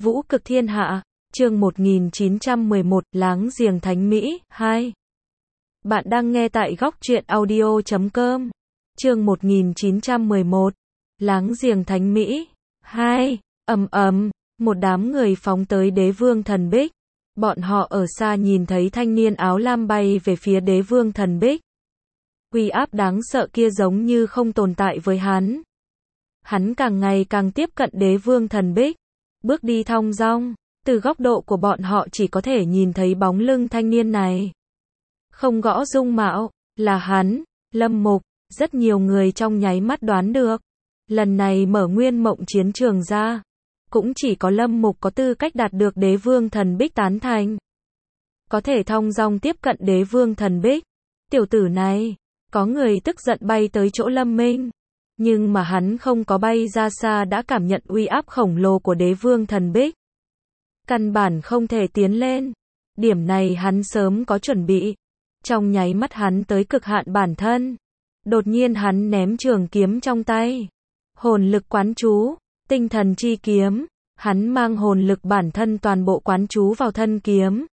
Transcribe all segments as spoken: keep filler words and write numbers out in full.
Vũ cực thiên hạ, chương một nghìn chín trăm mười một, láng giềng Thánh Mỹ, hai. Bạn đang nghe tại góc truyện audio chấm com. Chương một nghìn chín trăm mười một, láng giềng Thánh Mỹ, hai. Ầm ầm, một đám người phóng tới Đế Vương Thần Bích. Bọn họ ở xa nhìn thấy thanh niên áo lam bay về phía Đế Vương Thần Bích. Uy áp đáng sợ kia giống như không tồn tại với hắn. Hắn càng ngày càng tiếp cận Đế Vương Thần Bích, bước đi thong dong, từ góc độ của bọn họ chỉ có thể nhìn thấy bóng lưng thanh niên này. Không gõ dung mạo, là hắn, Lâm Mục, rất nhiều người trong nháy mắt đoán được. Lần này mở Nguyên Mộng chiến trường ra, cũng chỉ có Lâm Mục có tư cách đạt được Đế Vương Thần Bích tán thành. Có thể thong dong tiếp cận Đế Vương Thần Bích. Tiểu tử này, có người tức giận bay tới chỗ Lâm Minh. Nhưng mà hắn không có bay ra xa đã cảm nhận uy áp khổng lồ của Đế Vương Thần Bích. Căn bản không thể tiến lên. Điểm này hắn sớm có chuẩn bị. Trong nháy mắt hắn tới cực hạn bản thân. Đột nhiên hắn ném trường kiếm trong tay. Hồn lực quán chú, tinh thần chi kiếm. Hắn mang hồn lực bản thân toàn bộ quán chú vào thân kiếm.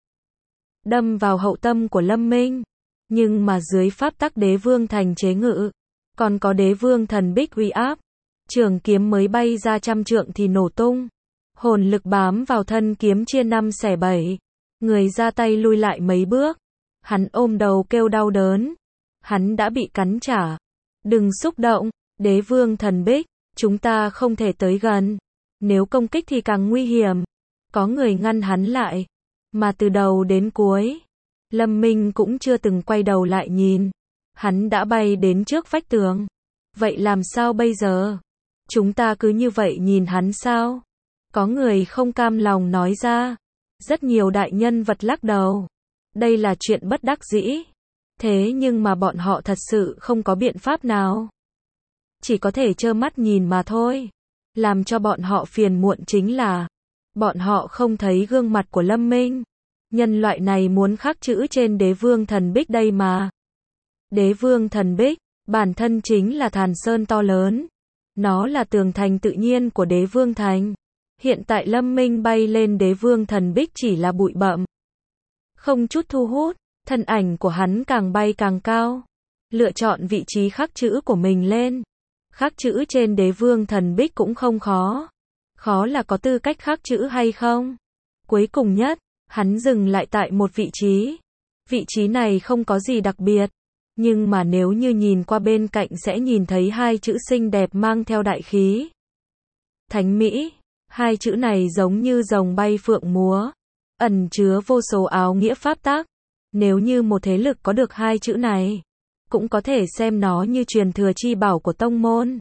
Đâm vào hậu tâm của Lâm Minh. Nhưng mà dưới pháp tắc Đế Vương thành chế ngự. Còn có Đế Vương Thần Bích uy áp. Trường kiếm mới bay ra trăm trượng thì nổ tung. Hồn lực bám vào thân kiếm chia năm xẻ bảy. Người ra tay lui lại mấy bước. Hắn ôm đầu kêu đau đớn. Hắn đã bị cắn trả. Đừng xúc động, Đế Vương Thần Bích, chúng ta không thể tới gần. Nếu công kích thì càng nguy hiểm. Có người ngăn hắn lại. Mà từ đầu đến cuối, Lâm Minh cũng chưa từng quay đầu lại nhìn. Hắn đã bay đến trước vách tường. Vậy làm sao bây giờ? Chúng ta cứ như vậy nhìn hắn sao? Có người không cam lòng nói ra. Rất nhiều đại nhân vật lắc đầu. Đây là chuyện bất đắc dĩ. Thế nhưng mà bọn họ thật sự không có biện pháp nào. Chỉ có thể trơ mắt nhìn mà thôi. Làm cho bọn họ phiền muộn chính là bọn họ không thấy gương mặt của Lâm Minh. Nhân loại này muốn khắc chữ trên Đế Vương Thần Bích đây mà. Đế Vương Thần Bích, bản thân chính là Thàn Sơn to lớn. Nó là tường thành tự nhiên của Đế Vương Thành. Hiện tại Lâm Minh bay lên Đế Vương Thần Bích chỉ là bụi bặm. Không chút thu hút, thân ảnh của hắn càng bay càng cao. Lựa chọn vị trí khắc chữ của mình lên. Khắc chữ trên Đế Vương Thần Bích cũng không khó. Khó là có tư cách khắc chữ hay không. Cuối cùng nhất, hắn dừng lại tại một vị trí. Vị trí này không có gì đặc biệt. Nhưng mà nếu như nhìn qua bên cạnh sẽ nhìn thấy hai chữ xinh đẹp mang theo đại khí. Thánh Mỹ, hai chữ này giống như rồng bay phượng múa, ẩn chứa vô số áo nghĩa pháp tắc. Nếu như một thế lực có được hai chữ này, cũng có thể xem nó như truyền thừa chi bảo của tông môn.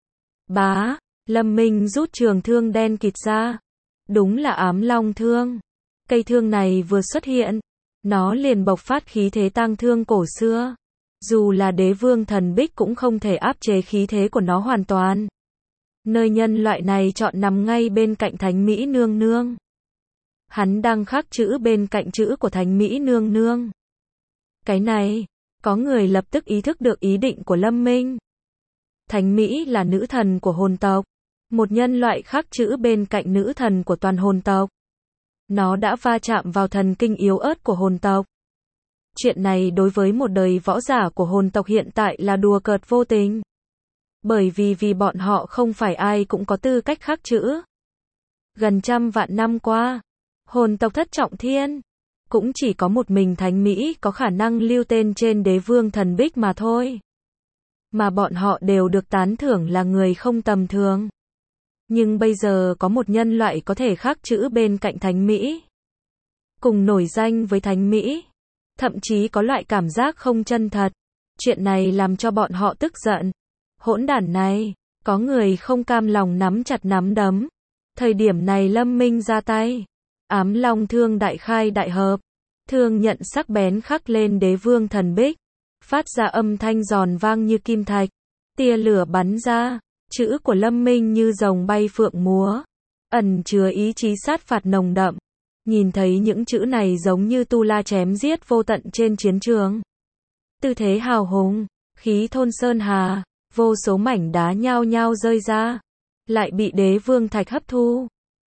Bá, Lâm Minh rút trường thương đen kịt ra. Đúng là ám long thương. Cây thương này vừa xuất hiện, nó liền bộc phát khí thế tang thương cổ xưa. Dù là Đế Vương Thần Bích cũng không thể áp chế khí thế của nó hoàn toàn. Nơi nhân loại này chọn nằm ngay bên cạnh Thánh Mỹ nương nương. Hắn đang khắc chữ bên cạnh chữ của Thánh Mỹ nương nương. Cái này, có người lập tức ý thức được ý định của Lâm Minh. Thánh Mỹ là nữ thần của hồn tộc. Một nhân loại khắc chữ bên cạnh nữ thần của toàn hồn tộc. Nó đã va chạm vào thần kinh yếu ớt của hồn tộc. Chuyện này đối với một đời võ giả của hồn tộc hiện tại là đùa cợt vô tình. Bởi vì vì bọn họ không phải ai cũng có tư cách khắc chữ. Gần trăm vạn năm qua, hồn tộc thất trọng thiên, cũng chỉ có một mình Thánh Mỹ có khả năng lưu tên trên Đế Vương Thần Bích mà thôi. Mà bọn họ đều được tán thưởng là người không tầm thường. Nhưng bây giờ có một nhân loại có thể khắc chữ bên cạnh Thánh Mỹ. Cùng nổi danh với Thánh Mỹ. Thậm chí có loại cảm giác không chân thật. Chuyện này làm cho bọn họ tức giận. Hỗn đản này, có người không cam lòng nắm chặt nắm đấm. Thời điểm này Lâm Minh ra tay. Ám long thương đại khai đại hợp. Thương nhận sắc bén khắc lên Đế Vương Thần Bích. Phát ra âm thanh giòn vang như kim thạch. Tia lửa bắn ra. Chữ của Lâm Minh như rồng bay phượng múa. Ẩn chứa ý chí sát phạt nồng đậm. Nhìn thấy những chữ này giống như tu la chém giết vô tận trên chiến trường. Tư thế hào hùng, khí thôn sơn hà, vô số mảnh đá nhao nhao rơi ra. Lại bị Đế Vương Thạch hấp thu.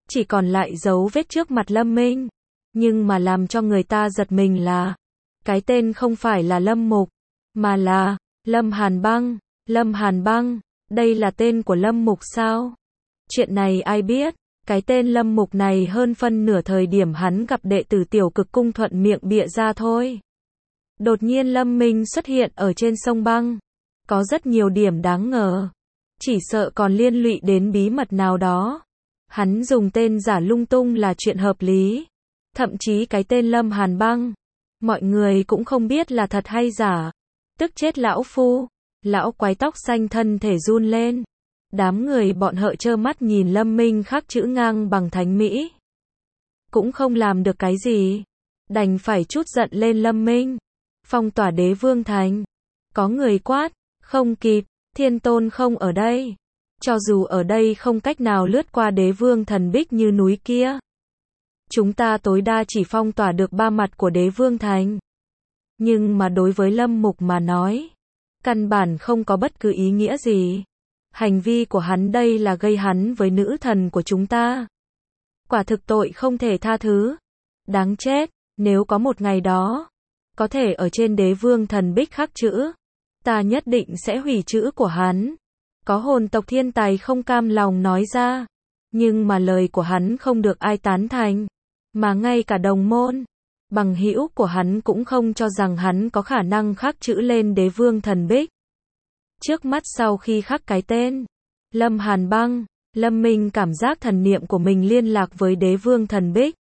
chỉ còn lại dấu vết trước mặt Lâm Minh. Nhưng mà làm cho người ta giật mình là, cái tên không phải là Lâm Mục, mà là Lâm Hàn Băng. Lâm Hàn Băng, đây là tên của Lâm Mục sao? Chuyện này ai biết? Cái tên Lâm Mục này hơn phân nửa thời điểm hắn gặp đệ tử Tiểu Cực Cung thuận miệng bịa ra thôi. Đột nhiên Lâm Minh xuất hiện ở trên sông băng. Có rất nhiều điểm đáng ngờ. Chỉ sợ còn liên lụy đến bí mật nào đó. Hắn dùng tên giả lung tung là chuyện hợp lý. Thậm chí cái tên Lâm Hàn Băng, mọi người cũng không biết là thật hay giả. Tức chết lão phu. Lão quái tóc xanh thân thể run lên. Đám người bọn họ trơ mắt nhìn Lâm Minh khắc chữ ngang bằng thánh mỹ. Cũng không làm được cái gì. Đành phải trút giận lên Lâm Minh. Phong tỏa Đế Vương Thành. Có người quát, không kịp, Thiên Tôn không ở đây. Cho dù ở đây không cách nào lướt qua Đế Vương Thần Bích như núi kia. Chúng ta tối đa chỉ phong tỏa được ba mặt của Đế Vương Thành. Nhưng mà đối với Lâm Mục mà nói, căn bản không có bất cứ ý nghĩa gì. Hành vi của hắn đây là gây hắn với nữ thần của chúng ta. Quả thực tội không thể tha thứ. Đáng chết, nếu có một ngày đó, có thể ở trên Đế Vương Thần Bích khắc chữ, ta nhất định sẽ hủy chữ của hắn. Có hồn tộc thiên tài không cam lòng nói ra. Nhưng mà lời của hắn không được ai tán thành. Mà ngay cả đồng môn, bằng hữu của hắn cũng không cho rằng hắn có khả năng khắc chữ lên Đế Vương Thần Bích. Trước mắt sau khi khắc cái tên Lâm Hàn Băng, Lâm Minh cảm giác thần niệm của mình liên lạc với Đế Vương Thần Bích.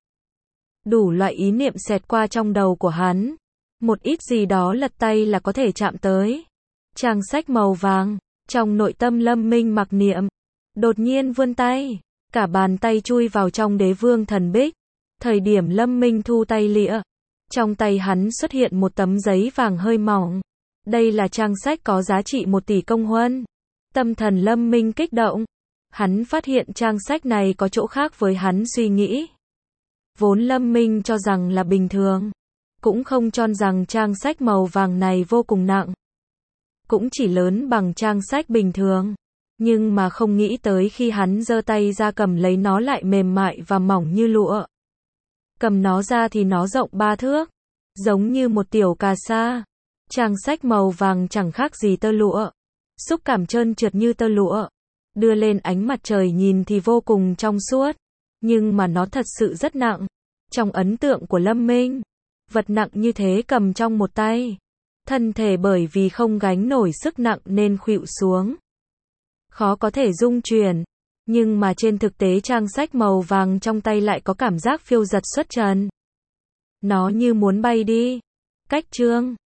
Đủ loại ý niệm xẹt qua trong đầu của hắn. Một ít gì đó lật tay là có thể chạm tới. Trang sách màu vàng, trong nội tâm Lâm Minh mặc niệm. Đột nhiên vươn tay, cả bàn tay chui vào trong Đế Vương Thần Bích. Thời điểm Lâm Minh thu tay lịa, trong tay hắn xuất hiện một tấm giấy vàng hơi mỏng. Đây là trang sách có giá trị một tỷ công huân. Tâm thần Lâm Minh kích động. Hắn phát hiện trang sách này có chỗ khác với hắn suy nghĩ. Vốn Lâm Minh cho rằng là bình thường. Cũng không cho rằng trang sách màu vàng này vô cùng nặng. Cũng chỉ lớn bằng trang sách bình thường. Nhưng mà không nghĩ tới khi hắn giơ tay ra cầm lấy nó lại mềm mại và mỏng như lụa. Cầm nó ra thì nó rộng ba thước. Giống như một tiểu cà sa. Trang sách màu vàng chẳng khác gì tơ lụa. Xúc cảm trơn trượt như tơ lụa. Đưa lên ánh mặt trời nhìn thì vô cùng trong suốt. Nhưng mà nó thật sự rất nặng. Trong ấn tượng của Lâm Minh, vật nặng như thế cầm trong một tay. Thân thể bởi vì không gánh nổi sức nặng nên khuỵu xuống. Khó có thể dung chuyển. Nhưng mà trên thực tế trang sách màu vàng trong tay lại có cảm giác phiêu dật xuất trần. Nó như muốn bay đi. Cách chương